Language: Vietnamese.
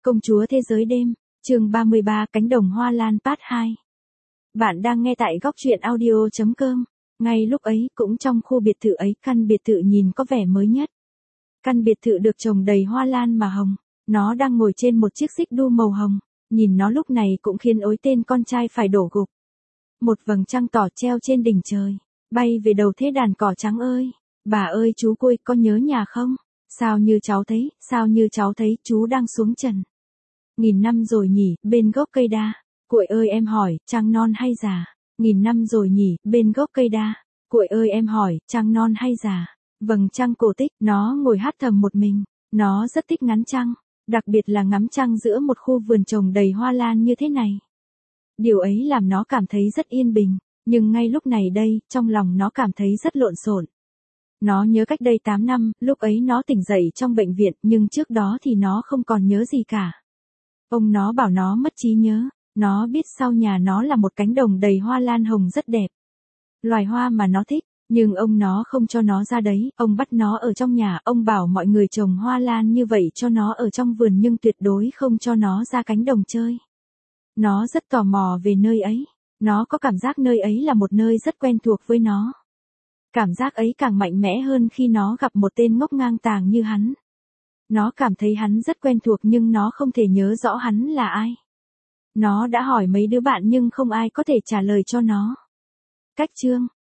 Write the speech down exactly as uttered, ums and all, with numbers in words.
Công chúa thế giới đêm, chương ba mươi ba cánh đồng hoa lan part hai. Bạn đang nghe tại góc truyện audio chấm com. Ngay lúc ấy, cũng trong khu biệt thự ấy, căn biệt thự nhìn có vẻ mới nhất. Căn biệt thự được trồng đầy hoa lan mà hồng. Nó đang ngồi trên một chiếc xích đu màu hồng. Nhìn nó lúc này cũng khiến ối tên con trai phải đổ gục. Một vầng trăng tỏ treo trên đỉnh trời, bay về đầu thế đàn cỏ trắng ơi. Bà ơi chú Côi, có nhớ nhà không? Sao như cháu thấy, sao như cháu thấy chú đang xuống trần. Nghìn năm rồi nhỉ, bên gốc cây đa. Cuội ơi em hỏi, trăng non hay già? Nghìn năm rồi nhỉ, bên gốc cây đa. Cuội ơi em hỏi, trăng non hay già? Vầng trăng cổ tích, nó ngồi hát thầm một mình. Nó rất thích ngắm trăng, đặc biệt là ngắm trăng giữa một khu vườn trồng đầy hoa lan như thế này. Điều ấy làm nó cảm thấy rất yên bình, nhưng ngay lúc này đây, trong lòng nó cảm thấy rất lộn xộn. Nó nhớ cách đây tám năm, lúc ấy nó tỉnh dậy trong bệnh viện, nhưng trước đó thì nó không còn nhớ gì cả. Ông nó bảo nó mất trí nhớ, nó biết sau nhà nó là một cánh đồng đầy hoa lan hồng rất đẹp. Loài hoa mà nó thích, nhưng ông nó không cho nó ra đấy, ông bắt nó ở trong nhà, ông bảo mọi người trồng hoa lan như vậy cho nó ở trong vườn nhưng tuyệt đối không cho nó ra cánh đồng chơi. Nó rất tò mò về nơi ấy, nó có cảm giác nơi ấy là một nơi rất quen thuộc với nó. Cảm giác ấy càng mạnh mẽ hơn khi nó gặp một tên ngốc ngang tàng như hắn. Nó cảm thấy hắn rất quen thuộc nhưng nó không thể nhớ rõ hắn là ai. Nó đã hỏi mấy đứa bạn nhưng không ai có thể trả lời cho nó. Cách chương,